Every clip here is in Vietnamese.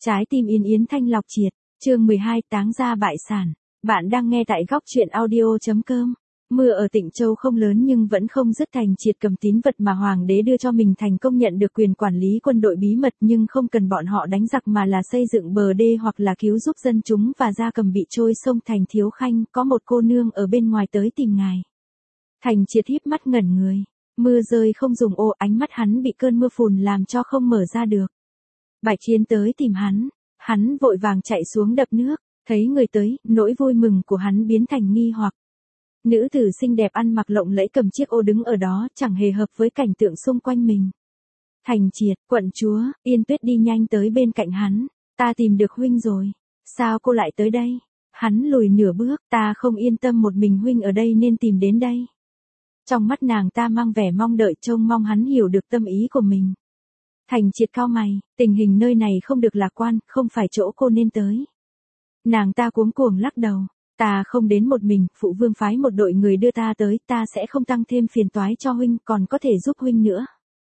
Trái tim Yên Yến thanh lọc triệt, chương 12 táng ra bại sản. Bạn đang nghe tại góc truyện audio.com. Mưa ở Tịnh Châu không lớn nhưng vẫn không dứt. Thành Triệt cầm tín vật mà hoàng đế đưa cho mình thành công nhận được quyền quản lý quân đội bí mật nhưng không cần bọn họ đánh giặc mà là xây dựng bờ đê hoặc là cứu giúp dân chúng và gia cầm bị trôi sông. Thành Thiếu Khanh, có một cô nương ở bên ngoài tới tìm ngài. Thành Triệt híp mắt ngẩn người. Mưa rơi không dùng ô, ánh mắt hắn bị cơn mưa phùn làm cho không mở ra được. Bạch Chiến tới tìm hắn vội vàng chạy xuống đập nước, thấy người tới, nỗi vui mừng của hắn biến thành nghi hoặc. Nữ tử xinh đẹp ăn mặc lộng lẫy cầm chiếc ô đứng ở đó, chẳng hề hợp với cảnh tượng xung quanh mình. Thành Triệt, quận chúa, Yên Tuyết đi nhanh tới bên cạnh hắn, ta tìm được huynh rồi. Sao cô lại tới đây? Hắn lùi nửa bước, ta không yên tâm một mình huynh ở đây nên tìm đến đây. Trong mắt nàng ta mang vẻ mong đợi, trông mong hắn hiểu được tâm ý của mình. Thành Triệt cau mày, tình hình nơi này không được lạc quan, không phải chỗ cô nên tới. Nàng ta cuống cuồng lắc đầu, ta không đến một mình, phụ vương phái một đội người đưa ta tới, ta sẽ không tăng thêm phiền toái cho huynh, còn có thể giúp huynh nữa.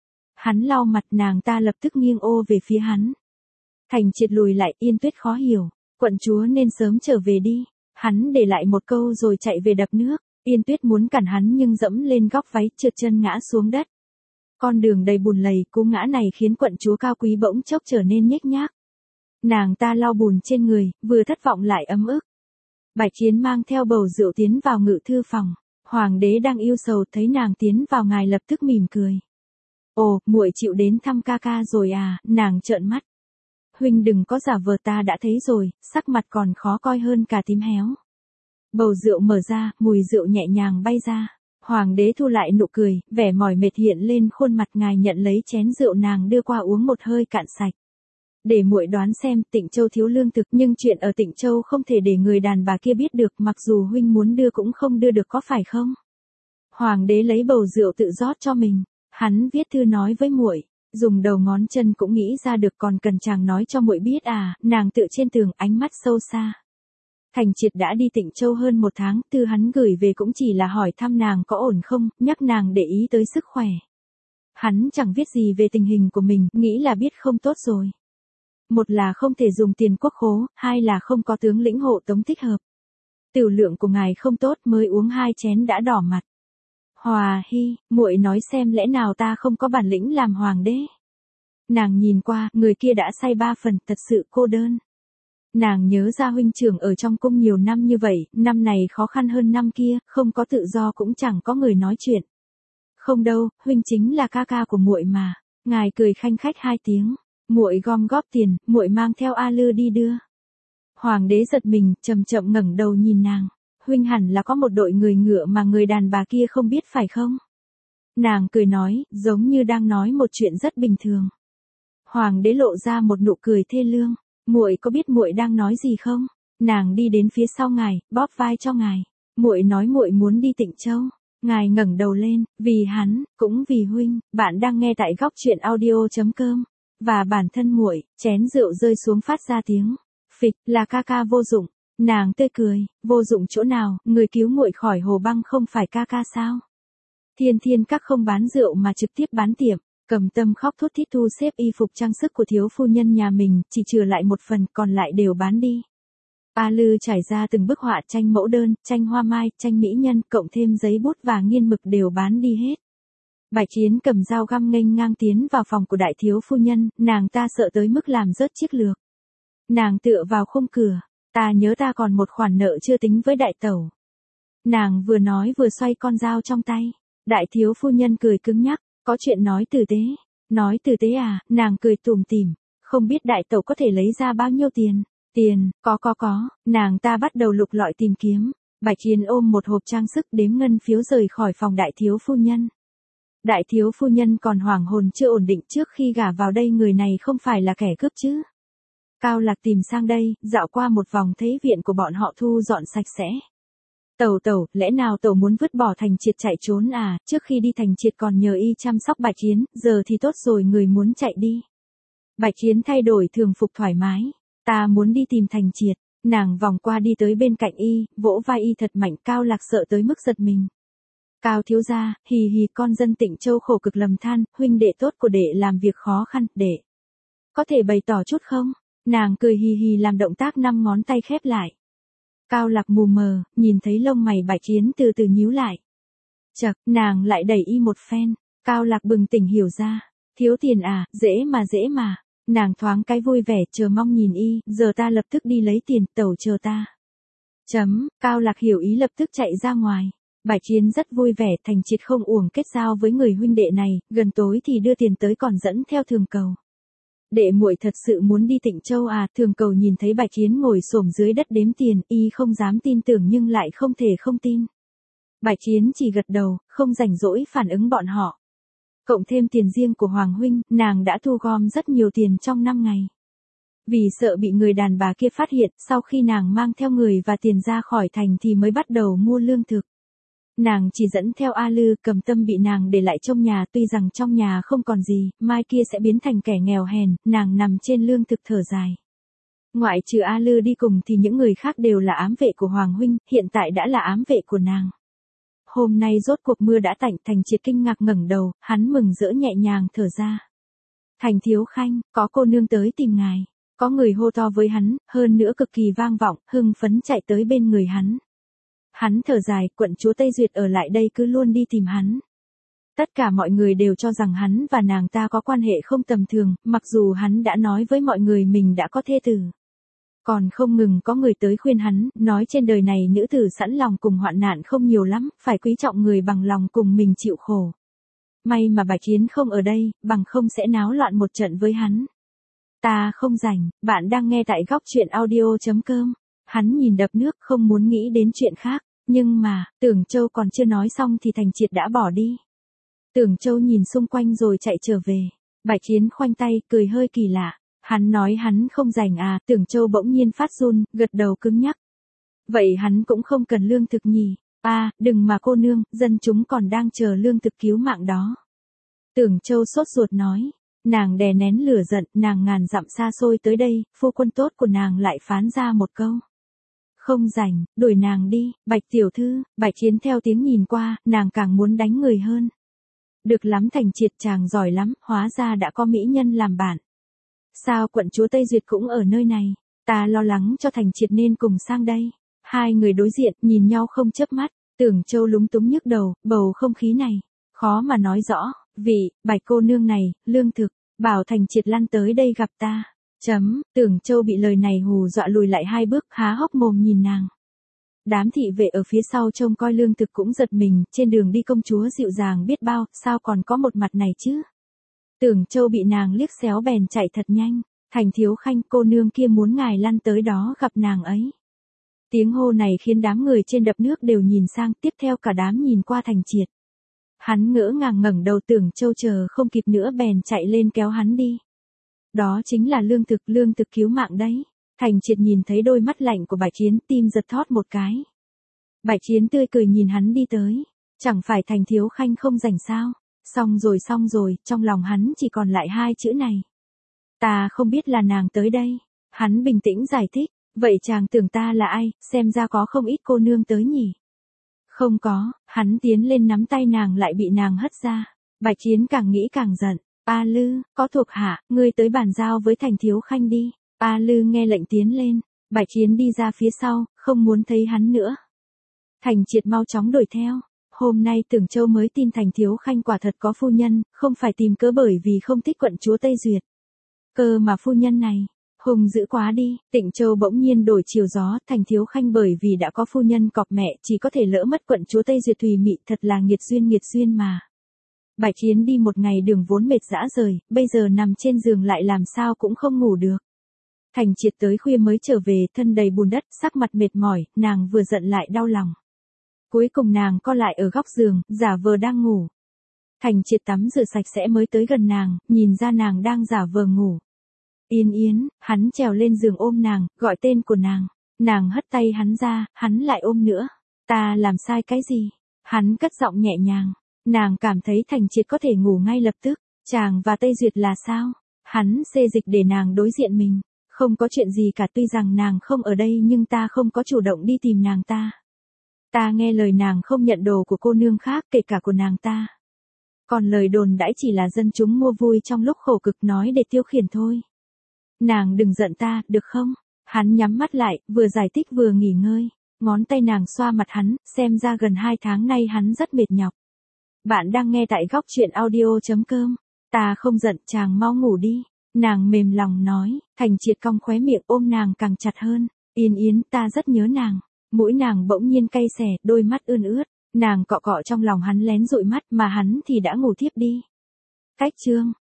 Hắn lau mặt, nàng ta lập tức nghiêng ô về phía hắn. Thành Triệt lùi lại, Yên Tuyết khó hiểu, quận chúa nên sớm trở về đi. Hắn để lại một câu rồi chạy về đập nước. Yên Tuyết muốn cản hắn nhưng dẫm lên góc váy, trượt chân ngã xuống đất. Con đường đầy bùn lầy, cú ngã này khiến quận chúa cao quý bỗng chốc trở nên nhếch nhác. Nàng ta lau bùn trên người, vừa thất vọng lại ấm ức. Bạch Chiến mang theo bầu rượu tiến vào ngự thư phòng. Hoàng đế đang yêu sầu, thấy nàng tiến vào ngài lập tức mỉm cười. Ồ, muội chịu đến thăm ca ca rồi à? Nàng trợn mắt. Huynh đừng có giả vờ, ta đã thấy rồi, sắc mặt còn khó coi hơn cả tím héo. Bầu rượu mở ra, mùi rượu nhẹ nhàng bay ra. Hoàng đế thu lại nụ cười, vẻ mỏi mệt hiện lên khuôn mặt. Ngài nhận lấy chén rượu nàng đưa qua uống một hơi cạn sạch. Để muội đoán xem, Tịnh Châu thiếu lương thực, nhưng chuyện ở Tịnh Châu không thể để người đàn bà kia biết được, mặc dù huynh muốn đưa cũng không đưa được, có phải không? Hoàng đế lấy bầu rượu tự rót cho mình. Hắn viết thư nói với muội, dùng đầu ngón chân cũng nghĩ ra được, còn cần chàng nói cho muội biết à? Nàng tựa trên tường, ánh mắt sâu xa. Thành Triệt đã đi Tịnh Châu hơn một tháng, thư hắn gửi về cũng chỉ là hỏi thăm nàng có ổn không, nhắc nàng để ý tới sức khỏe. Hắn chẳng viết gì về tình hình của mình, nghĩ là biết không tốt rồi. Một là không thể dùng tiền quốc khố, hai là không có tướng lĩnh hộ tống thích hợp. Tiểu lượng của ngài không tốt, mới uống 2 chén đã đỏ mặt. Hòa Hy, muội nói xem, lẽ nào ta không có bản lĩnh làm hoàng đế? Nàng nhìn qua, người kia đã say 3 phần, thật sự cô đơn. Nàng nhớ ra huynh trưởng ở trong cung nhiều năm như vậy, năm này khó khăn hơn năm kia, không có tự do cũng chẳng có người nói chuyện. Không đâu, huynh chính là ca ca của muội mà. Ngài cười khanh khách 2 tiếng. Muội gom góp tiền, muội mang theo A Lư đi đưa. Hoàng đế giật mình, chậm chậm ngẩng đầu nhìn nàng. Huynh hẳn là có một đội người ngựa mà người đàn bà kia không biết phải không? Nàng cười nói, giống như đang nói một chuyện rất bình thường. Hoàng đế lộ ra một nụ cười thê lương. Muội có biết muội đang nói gì không? Nàng đi đến phía sau ngài, bóp vai cho ngài. Muội nói muội muốn đi Tịnh Châu. Ngài ngẩng đầu lên, vì hắn, cũng vì huynh. Bạn đang nghe tại góc truyện audio.com. Và bản thân muội, chén rượu rơi xuống phát ra tiếng phịch, là ca ca vô dụng. Nàng tươi cười, vô dụng chỗ nào, người cứu muội khỏi hồ băng không phải ca ca sao? Thiên Thiên Các không bán rượu mà trực tiếp bán tiệm. Cầm Tâm khóc thút thít thu xếp y phục trang sức của thiếu phu nhân nhà mình, chỉ trừ lại một phần, còn lại đều bán đi. A Lư trải ra từng bức họa tranh mẫu đơn, tranh hoa mai, tranh mỹ nhân, cộng thêm giấy bút và nghiên mực đều bán đi hết. Bạch Chiến cầm dao găm nghênh ngang tiến vào phòng của đại thiếu phu nhân, nàng ta sợ tới mức làm rớt chiếc lược. Nàng tựa vào khung cửa, ta nhớ ta còn một khoản nợ chưa tính với đại tẩu. Nàng vừa nói vừa xoay con dao trong tay. Đại thiếu phu nhân cười cứng nhắc, có chuyện nói tử tế. Nói tử tế à? Nàng cười tủm tỉm, không biết đại tẩu có thể lấy ra bao nhiêu tiền? Tiền, có. Nàng ta bắt đầu lục lọi tìm kiếm. Bạch Chiến ôm một hộp trang sức đếm ngân phiếu rời khỏi phòng đại thiếu phu nhân. Đại thiếu phu nhân còn hoảng hồn chưa ổn định, trước khi gả vào đây người này không phải là kẻ cướp chứ? Cao Lạc tìm sang đây, dạo qua một vòng thấy viện của bọn họ thu dọn sạch sẽ. Tẩu, lẽ nào tẩu muốn vứt bỏ Thành Triệt chạy trốn à? Trước khi đi Thành Triệt còn nhờ y chăm sóc Bạch Chiến, giờ thì tốt rồi, người muốn chạy đi. Bạch Chiến thay đổi thường phục thoải mái. Ta muốn đi tìm Thành Triệt. Nàng vòng qua đi tới bên cạnh y, vỗ vai y thật mạnh. Cao Lạc sợ tới mức giật mình. Cao thiếu gia, hì, con dân Tịnh Châu khổ cực lầm than, huynh đệ tốt của đệ làm việc khó khăn, đệ có thể bày tỏ chút không? Nàng cười hì hì làm động tác 5 ngón tay khép lại. Cao Lạc mù mờ, nhìn thấy lông mày Bạch Chiến từ từ nhíu lại. Chậc, nàng lại đẩy y một phen. Cao Lạc bừng tỉnh hiểu ra. Thiếu tiền à, dễ mà. Nàng thoáng cái vui vẻ chờ mong nhìn y, giờ ta lập tức đi lấy tiền, tẩu chờ ta. Cao Lạc hiểu ý lập tức chạy ra ngoài. Bạch Chiến rất vui vẻ, Thành Triệt không uổng kết giao với người huynh đệ này, gần tối thì đưa tiền tới còn dẫn theo Thường Cầu. Đệ muội thật sự muốn đi Tịnh Châu à? Thường Cầu nhìn thấy Bạch Chiến ngồi xổm dưới đất đếm tiền, y không dám tin tưởng nhưng lại không thể không tin. Bạch Chiến chỉ gật đầu, không rảnh rỗi phản ứng bọn họ. Cộng thêm tiền riêng của Hoàng huynh, nàng đã thu gom rất nhiều tiền trong 5 ngày. Vì sợ bị người đàn bà kia phát hiện, sau khi nàng mang theo người và tiền ra khỏi thành thì mới bắt đầu mua lương thực. Nàng chỉ dẫn theo A Lư, Cầm Tâm bị nàng để lại trong nhà, tuy rằng trong nhà không còn gì, mai kia sẽ biến thành kẻ nghèo hèn, nàng nằm trên lương thực thở dài. Ngoại trừ A Lư đi cùng thì những người khác đều là ám vệ của Hoàng huynh, hiện tại đã là ám vệ của nàng. Hôm nay rốt cuộc mưa đã tạnh, Thành Triệt kinh ngạc ngẩng đầu, hắn mừng rỡ nhẹ nhàng thở ra. Thành thiếu khanh, có cô nương tới tìm ngài. Có người hô to với hắn, hơn nữa cực kỳ vang vọng, hưng phấn chạy tới bên người hắn. Hắn thở dài, quận chúa Tây Duyệt ở lại đây cứ luôn đi tìm hắn. Tất cả mọi người đều cho rằng hắn và nàng ta có quan hệ không tầm thường, mặc dù hắn đã nói với mọi người mình đã có thê tử. Còn không ngừng có người tới khuyên hắn, nói trên đời này nữ tử sẵn lòng cùng hoạn nạn không nhiều lắm, phải quý trọng người bằng lòng cùng mình chịu khổ. May mà Bạch Chiến không ở đây, bằng không sẽ náo loạn một trận với hắn. Ta không rảnh, bạn đang nghe tại góc truyện audio.com. Hắn nhìn đập nước không muốn nghĩ đến chuyện khác, nhưng mà, Tưởng Châu còn chưa nói xong thì Thành Triệt đã bỏ đi. Tưởng Châu nhìn xung quanh rồi chạy trở về. Bạch Chiến khoanh tay, cười hơi kỳ lạ. Hắn nói hắn không rảnh à? Tưởng Châu bỗng nhiên phát run, gật đầu cứng nhắc. Vậy hắn cũng không cần lương thực nhỉ? À, đừng mà cô nương, dân chúng còn đang chờ lương thực cứu mạng đó. Tưởng Châu sốt ruột nói. Nàng đè nén lửa giận, nàng ngàn dặm xa xôi tới đây, phu quân tốt của nàng lại phán ra một câu. Không rảnh, đuổi nàng đi, Bạch tiểu thư. Bạch Chiến theo tiếng nhìn qua, nàng càng muốn đánh người hơn. Được lắm Thành Triệt, chàng giỏi lắm, hóa ra đã có mỹ nhân làm bạn. Sao quận chúa Tây Duyệt cũng ở nơi này? Ta lo lắng cho Thành Triệt nên cùng sang đây. Hai người đối diện, nhìn nhau không chớp mắt. Tưởng Châu lúng túng nhức đầu, bầu không khí này khó mà nói rõ. Bạch cô nương này, lương thực, bảo Thành Triệt lăn tới đây gặp ta. Tưởng Châu bị lời này hù dọa lùi lại 2 bước, há hốc mồm nhìn nàng. Đám thị vệ ở phía sau trông coi lương thực cũng giật mình, trên đường đi công chúa dịu dàng biết bao, sao còn có một mặt này chứ? Tưởng Châu bị nàng liếc xéo bèn chạy thật nhanh. Thành thiếu khanh, cô nương kia muốn ngài lăn tới đó gặp nàng ấy. Tiếng hô này khiến đám người trên đập nước đều nhìn sang, tiếp theo cả đám nhìn qua Thành Triệt. Hắn ngỡ ngàng ngẩng đầu, Tưởng Châu chờ không kịp nữa bèn chạy lên kéo hắn đi. Đó chính là lương thực cứu mạng đấy. Thành Triệt nhìn thấy đôi mắt lạnh của Bạch Chiến, tim giật thót một cái. Bạch Chiến tươi cười nhìn hắn đi tới. Chẳng phải Thành thiếu khanh không rảnh sao? Xong rồi, trong lòng hắn chỉ còn lại 2 chữ này. Ta không biết là nàng tới đây. Hắn bình tĩnh giải thích. Vậy chàng tưởng ta là ai? Xem ra có không ít cô nương tới nhỉ? Không có. Hắn tiến lên nắm tay nàng lại bị nàng hất ra. Bạch Chiến càng nghĩ càng giận. A Lư, có thuộc hạ, ngươi tới bàn giao với Thành thiếu khanh đi. A Lư nghe lệnh tiến lên. Bạch Chiến đi ra phía sau, không muốn thấy hắn nữa. Thành Triệt mau chóng đuổi theo. Hôm nay Tưởng Châu mới tin Thành thiếu khanh quả thật có phu nhân, không phải tìm cớ bởi vì không thích quận chúa Tây Duyệt. Cơ mà phu nhân này, hùng dữ quá đi. Tịnh Châu bỗng nhiên đổi chiều gió, Thành thiếu khanh bởi vì đã có phu nhân cọp mẹ chỉ có thể lỡ mất quận chúa Tây Duyệt thùy mị, thật là nghiệt duyên mà. Bạch Chiến đi một ngày đường vốn mệt dã rời, bây giờ nằm trên giường lại làm sao cũng không ngủ được. Thành Triệt tới khuya mới trở về, thân đầy bùn đất, sắc mặt mệt mỏi, nàng vừa giận lại đau lòng. Cuối cùng nàng co lại ở góc giường, giả vờ đang ngủ. Thành Triệt tắm rửa sạch sẽ mới tới gần nàng, nhìn ra nàng đang giả vờ ngủ. Yến, hắn trèo lên giường ôm nàng, gọi tên của nàng. Nàng hất tay hắn ra, hắn lại ôm nữa. Ta làm sai cái gì? Hắn cất giọng nhẹ nhàng. Nàng cảm thấy Thành Triệt có thể ngủ ngay lập tức. Chàng và Tây Duyệt là sao? Hắn xê dịch để nàng đối diện mình. Không có chuyện gì cả, tuy rằng nàng không ở đây nhưng ta không có chủ động đi tìm nàng ta. Ta nghe lời nàng không nhận đồ của cô nương khác, kể cả của nàng ta. Còn lời đồn đãi chỉ là dân chúng mua vui trong lúc khổ cực nói để tiêu khiển thôi. Nàng đừng giận ta, được không? Hắn nhắm mắt lại, vừa giải thích vừa nghỉ ngơi. Ngón tay nàng xoa mặt hắn, xem ra gần 2 tháng nay hắn rất mệt nhọc. Bạn đang nghe tại góc chuyện audio.com. Ta không giận, chàng mau ngủ đi. Nàng mềm lòng nói, Thành Triệt cong khóe miệng ôm nàng càng chặt hơn. Yên Yến, ta rất nhớ nàng. Mũi nàng bỗng nhiên cay xè, đôi mắt ươn ướt. Nàng cọ cọ trong lòng hắn lén dụi mắt mà hắn thì đã ngủ thiếp đi. Cách chương